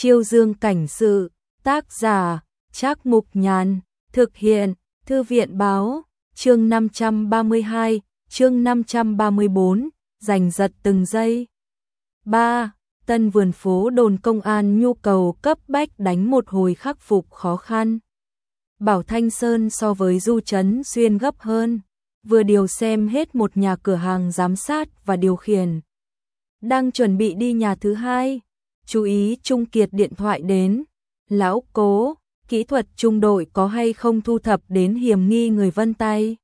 Chiêu Dương cảnh sự, tác giả, Trác Mục Nhàn, thực hiện, Thư viện báo, chương 532, chương 534, giành giật từng giây. 3. Tân vườn phố đồn công an nhu cầu cấp bách đánh một hồi khắc phục khó khăn. Bảo Thanh Sơn so với Du Trấn Xuyên gấp hơn, vừa điều xem hết một nhà cửa hàng giám sát và điều khiển. Đang chuẩn bị đi nhà thứ hai, chú ý Trung Kiệt điện thoại đến. Lão Cố, kỹ thuật trung đội có hay không thu thập đến hiểm nghi người Vân Tay?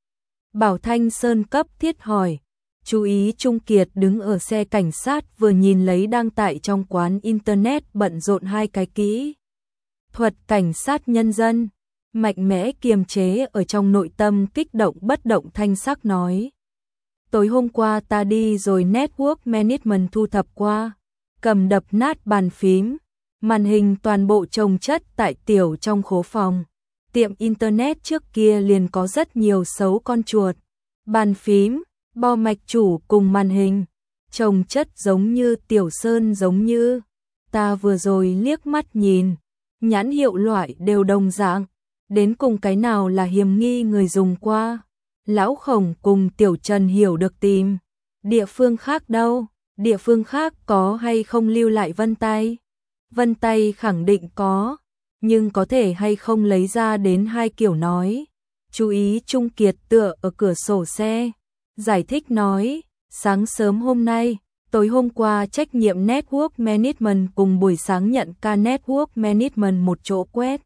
Bảo Thanh Sơn cấp thiết hỏi. Chú ý Trung Kiệt đứng ở xe cảnh sát vừa nhìn lấy đang tại trong quán internet bận rộn hai cái kỹ thuật cảnh sát nhân dân, mạnh mẽ kiềm chế ở trong nội tâm kích động bất động thanh sắc nói. Tối hôm qua ta đi rồi network management thu thập qua, cầm đập nát bàn phím, màn hình toàn bộ chồng chất tại tiểu trong khố phòng. Tiệm internet trước kia liền có rất nhiều xấu con chuột, bàn phím, bo mạch chủ cùng màn hình, chồng chất giống như tiểu sơn giống như. Ta vừa rồi liếc mắt nhìn, nhãn hiệu loại đều đồng dạng, đến cùng cái nào là hiểm nghi người dùng qua. Lão Khổng cùng Tiểu Trần hiểu được tìm. Địa phương khác đâu? Địa phương khác có hay không lưu lại vân tay? Vân tay khẳng định có, nhưng có thể hay không lấy ra đến hai kiểu nói. Chú ý Trung Kiệt tựa ở cửa sổ xe, giải thích nói, sáng sớm hôm nay, tối hôm qua trách nhiệm network management cùng buổi sáng nhận ca network management một chỗ quét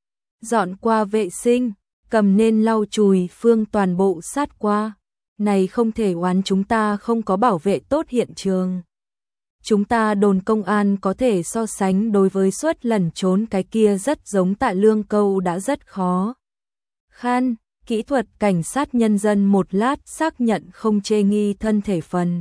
dọn qua vệ sinh, cầm nên lau chùi phương toàn bộ sát qua. Này không thể oán chúng ta không có bảo vệ tốt hiện trường. Chúng ta đồn công an có thể so sánh đối với suất lẩn trốn cái kia rất giống Tạ Lương Câu đã rất khó khăn. Kỹ thuật cảnh sát nhân dân một lát xác nhận không chê nghi thân thể phần.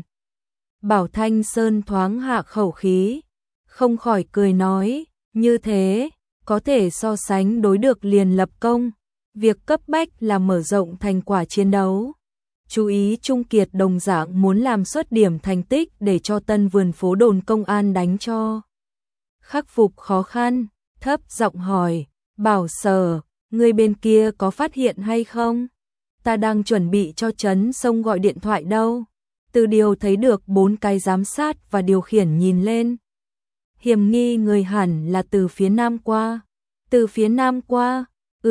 Bảo Thanh Sơn thoáng hạ khẩu khí, không khỏi cười nói, như thế, có thể so sánh đối được liền lập công. Việc cấp bách là mở rộng thành quả chiến đấu. Chú ý Trung Kiệt đồng dạng muốn làm xuất điểm thành tích để cho tân vườn phố đồn công an đánh cho. Khắc phục khó khăn, thấp giọng hỏi, Bảo Sở, người bên kia có phát hiện hay không? Ta đang chuẩn bị cho Trấn Sông gọi điện thoại đâu. Từ điều thấy được 4 cái giám sát và điều khiển nhìn lên. Hiểm nghi người hẳn là từ phía nam qua. Từ phía nam qua?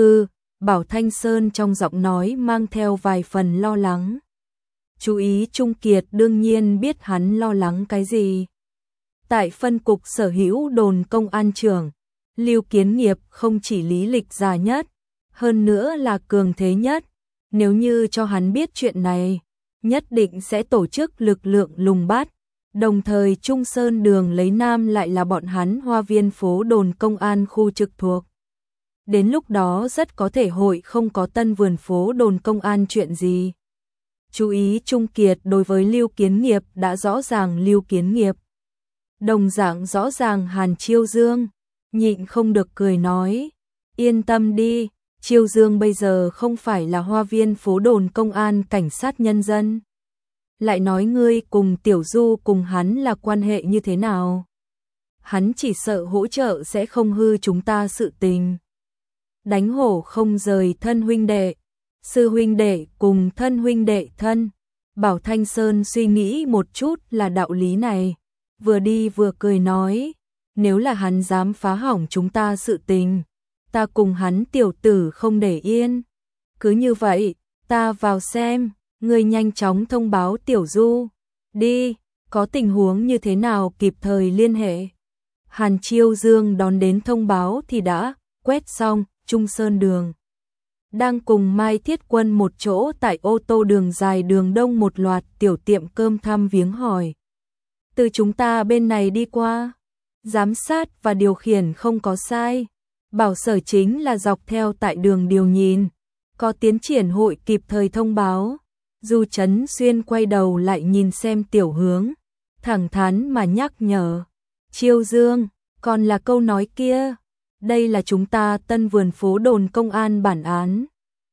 Bảo Thanh Sơn trong giọng nói mang theo vài phần lo lắng. Chú ý Trung Kiệt đương nhiên biết hắn lo lắng cái gì. Tại phân cục sở hữu đồn công an trưởng, Lưu Kiến Nghiệp không chỉ lý lịch già nhất, hơn nữa là cường thế nhất. Nếu như cho hắn biết chuyện này, nhất định sẽ tổ chức lực lượng lùng bắt. Đồng thời Trung Sơn đường lấy Nam lại là bọn hắn Hoa Viên phố đồn công an khu trực thuộc. Đến lúc đó rất có thể hội không có tân vườn phố đồn công an chuyện gì. Chú ý Trung Kiệt đối với Lưu Kiến Nghiệp đã rõ ràng Lưu Kiến Nghiệp. Đồng dạng rõ ràng Hàn Chiêu Dương, nhịn không được cười nói, yên tâm đi, Chiêu Dương bây giờ không phải là Hoa Viên phố đồn công an cảnh sát nhân dân. Lại nói ngươi cùng Tiểu Du cùng hắn là quan hệ như thế nào? Hắn chỉ sợ hỗ trợ sẽ không hư chúng ta sự tình. Đánh hổ không rời thân huynh đệ, sư huynh đệ cùng thân huynh đệ thân. Bảo Thanh Sơn suy nghĩ một chút là đạo lý này, vừa đi vừa cười nói, nếu là hắn dám phá hỏng chúng ta sự tình, ta cùng hắn tiểu tử không để yên. Cứ như vậy, ta vào xem, ngươi nhanh chóng thông báo Tiểu Du. Đi, có tình huống như thế nào kịp thời liên hệ. Hàn Chiêu Dương đón đến thông báo thì đã quét xong. Trung Sơn đường đang cùng Mai Thiết Quân một chỗ tại ô tô đường dài đường đông một loạt tiểu tiệm cơm thăm viếng hỏi. Từ chúng ta bên này đi qua, giám sát và điều khiển không có sai. Bảo Sở chính là dọc theo tại đường điều nhìn, có tiến triển hội kịp thời thông báo. Du Trấn Xuyên quay đầu lại nhìn xem Tiểu Hướng, thẳng thắn mà nhắc nhở. Chiêu Dương, còn là câu nói kia. Đây là chúng ta tân vườn phố đồn công an bản án.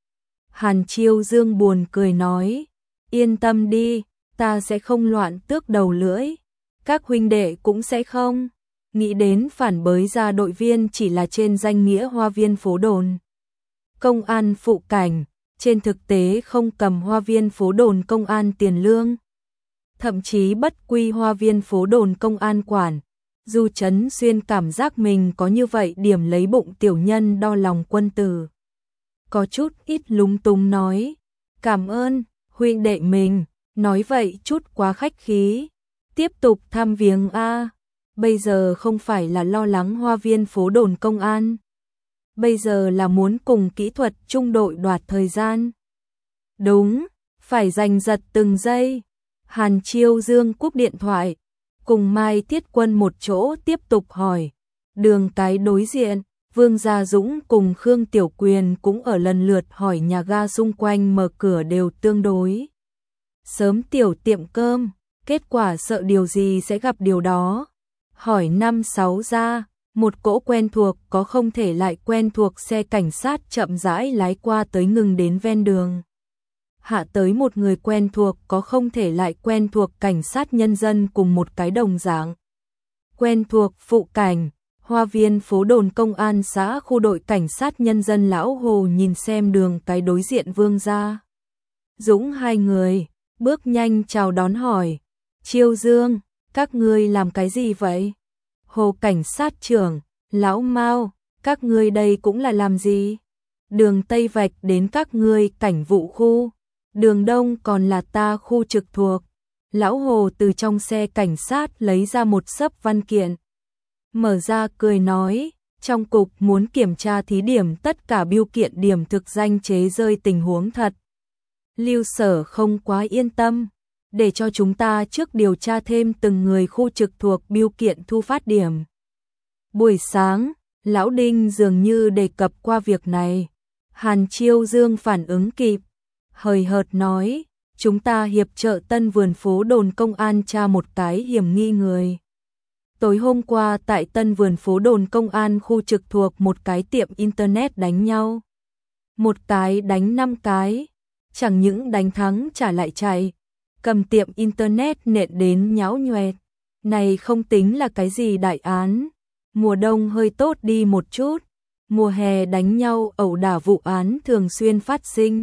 Hàn Chiêu Dương buồn cười nói, yên tâm đi, ta sẽ không loạn tước đầu lưỡi, các huynh đệ cũng sẽ không. nghĩ đến phản bới ra đội viên chỉ là trên danh nghĩa hoa viên phố đồn công an phụ cảnh, trên thực tế không cầm hoa viên phố đồn công an tiền lương. Thậm chí bất quy hoa viên phố đồn công an quản, Du Chấn Xuyên cảm giác mình có như vậy điểm lấy bụng tiểu nhân đo lòng quân tử. Có chút ít lúng túng nói, cảm ơn, huynh đệ mình, nói vậy chút quá khách khí, tiếp tục thăm viếng a. Bây giờ không phải là lo lắng hoa viên phố đồn công an. Bây giờ là muốn cùng kỹ thuật trung đội đoạt thời gian. Đúng, phải giành giật từng giây. Hàn Chiêu Dương cúp điện thoại, cùng Mai Thiết Quân một chỗ tiếp tục hỏi. Đường cái đối diện, Vương Gia Dũng cùng Khương Tiểu Quyền cũng ở lần lượt hỏi nhà ga xung quanh mở cửa đều tương đối. Sớm tiểu tiệm cơm, kết quả sợ điều gì sẽ gặp điều đó. Hỏi 5-6 gia, một cỗ quen thuộc có không thể lại quen thuộc xe cảnh sát chậm rãi lái qua tới ngừng đến ven đường. Hạ tới một người quen thuộc có không thể lại quen thuộc cảnh sát nhân dân cùng một cái đồng dạng. Quen thuộc phụ cảnh, hoa viên phố đồn công an xã khu đội cảnh sát nhân dân Lão Hồ nhìn xem đường cái đối diện Vương Gia Dũng hai người, bước nhanh chào đón hỏi. Chiêu Dương, các ngươi làm cái gì vậy? Hồ cảnh sát trưởng, Lão Mao, các ngươi đây cũng là làm gì? Đường Tây vạch đến các ngươi cảnh vụ khu, đường Đông còn là ta khu trực thuộc. Lão Hồ từ trong xe cảnh sát lấy ra một xấp văn kiện. Mở ra cười nói, trong cục muốn kiểm tra thí điểm tất cả biêu kiện điểm thực danh chế rơi tình huống thật. Lưu Sở không quá yên tâm, để cho chúng ta trước điều tra thêm từng người khu trực thuộc biêu kiện thu phát điểm. Buổi sáng, Lão Đinh dường như đề cập qua việc này. Hàn Chiêu Dương phản ứng kịp, hời hợt nói, chúng ta hiệp trợ Tân Vườn phố đồn công an tra một cái hiểm nghi người. Tối hôm qua tại Tân Vườn phố đồn công an khu trực thuộc một cái tiệm internet đánh nhau. Một cái đánh 5 cái, chẳng những đánh thắng trả lại chạy, cầm tiệm internet nện đến nhão nhoẹt. Này không tính là cái gì đại án, mùa đông hơi tốt đi một chút, mùa hè đánh nhau ẩu đả vụ án thường xuyên phát sinh.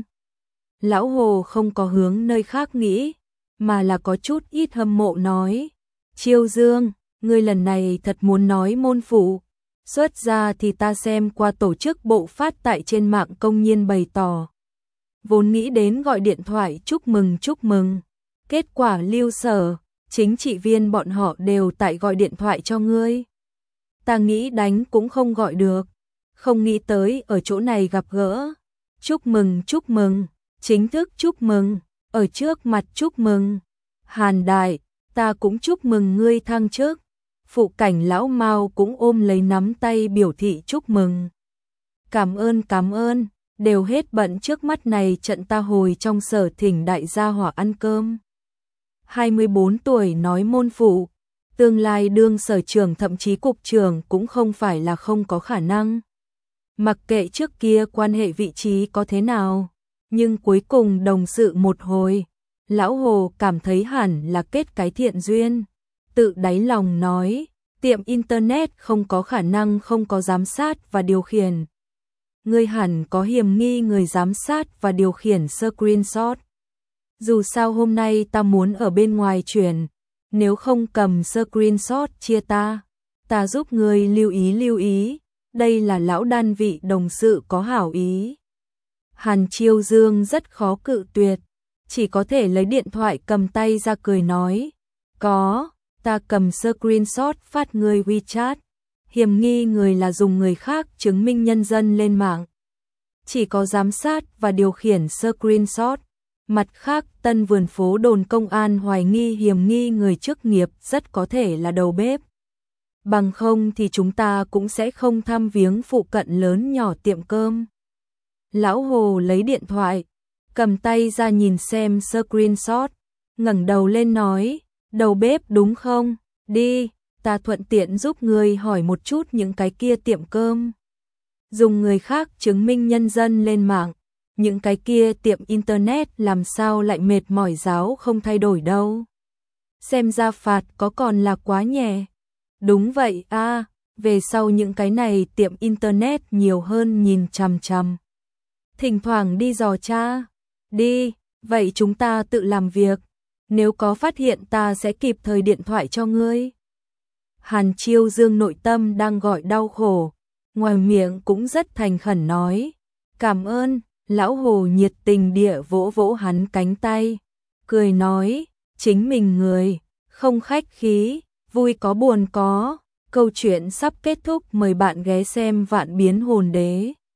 Lão Hồ không có hướng nơi khác nghĩ, mà là có chút ít hâm mộ nói. Chiêu Dương, ngươi lần này thật muốn nói môn phụ. Xuất ra thì ta xem qua tổ chức bộ phát tại trên mạng công nhiên bày tỏ. Vốn nghĩ đến gọi điện thoại chúc mừng. Kết quả Lưu Sở, chính trị viên bọn họ đều tại gọi điện thoại cho ngươi. Ta nghĩ đánh cũng không gọi được. Không nghĩ tới ở chỗ này gặp gỡ. Chúc mừng. Chính thức chúc mừng, ở trước mặt chúc mừng. Hàn Đại, ta cũng chúc mừng ngươi thăng chức. Phụ cảnh Lão Mao cũng ôm lấy nắm tay biểu thị chúc mừng. Cảm ơn, đều hết bận trước mắt này trận ta hồi trong sở thỉnh đại gia hỏa ăn cơm. 24 tuổi nói môn phụ, tương lai đương sở trưởng thậm chí cục trưởng cũng không phải là không có khả năng. Mặc kệ trước kia quan hệ vị trí có thế nào. Nhưng cuối cùng đồng sự một hồi, Lão Hồ cảm thấy hẳn là kết cái thiện duyên. Tự đáy lòng nói, tiệm internet không có khả năng không có giám sát và điều khiển. Ngươi hẳn có hiểm nghi người giám sát và điều khiển screenshot. Dù sao hôm nay ta muốn ở bên ngoài chuyển, nếu không cầm screenshot chia ta giúp ngươi lưu ý, đây là lão đan vị đồng sự có hảo ý. Hàn Chiêu Dương rất khó cự tuyệt, chỉ có thể lấy điện thoại cầm tay ra cười nói, có, ta cầm screenshot phát ngươi WeChat, hiểm nghi người là dùng người khác chứng minh nhân dân lên mạng. Chỉ có giám sát và điều khiển screenshot, mặt khác Tân Vườn phố đồn công an hoài nghi hiểm nghi người chức nghiệp rất có thể là đầu bếp. Bằng không thì chúng ta cũng sẽ không thăm viếng phụ cận lớn nhỏ tiệm cơm. Lão Hồ lấy điện thoại, cầm tay ra nhìn xem screenshot, ngẩng đầu lên nói, đầu bếp đúng không? Đi, ta thuận tiện giúp ngươi hỏi một chút những cái kia tiệm cơm. Dùng người khác chứng minh nhân dân lên mạng, những cái kia tiệm internet làm sao lại mệt mỏi giáo không thay đổi đâu. Xem ra phạt có còn là quá nhẹ. Đúng vậy a, về sau những cái này tiệm internet nhiều hơn nhìn chằm chằm. Thỉnh thoảng đi dò tra. Đi, vậy chúng ta tự làm việc. Nếu có phát hiện ta sẽ kịp thời điện thoại cho ngươi. Hàn Chiêu Dương nội tâm đang gọi đau khổ, ngoài miệng cũng rất thành khẩn nói. Cảm ơn, lão Hồ nhiệt tình địa vỗ vỗ hắn cánh tay. Cười nói, chính mình người, không khách khí, vui có buồn có. Câu chuyện sắp kết thúc, mời bạn ghé xem Vạn Biến Hồn Đế.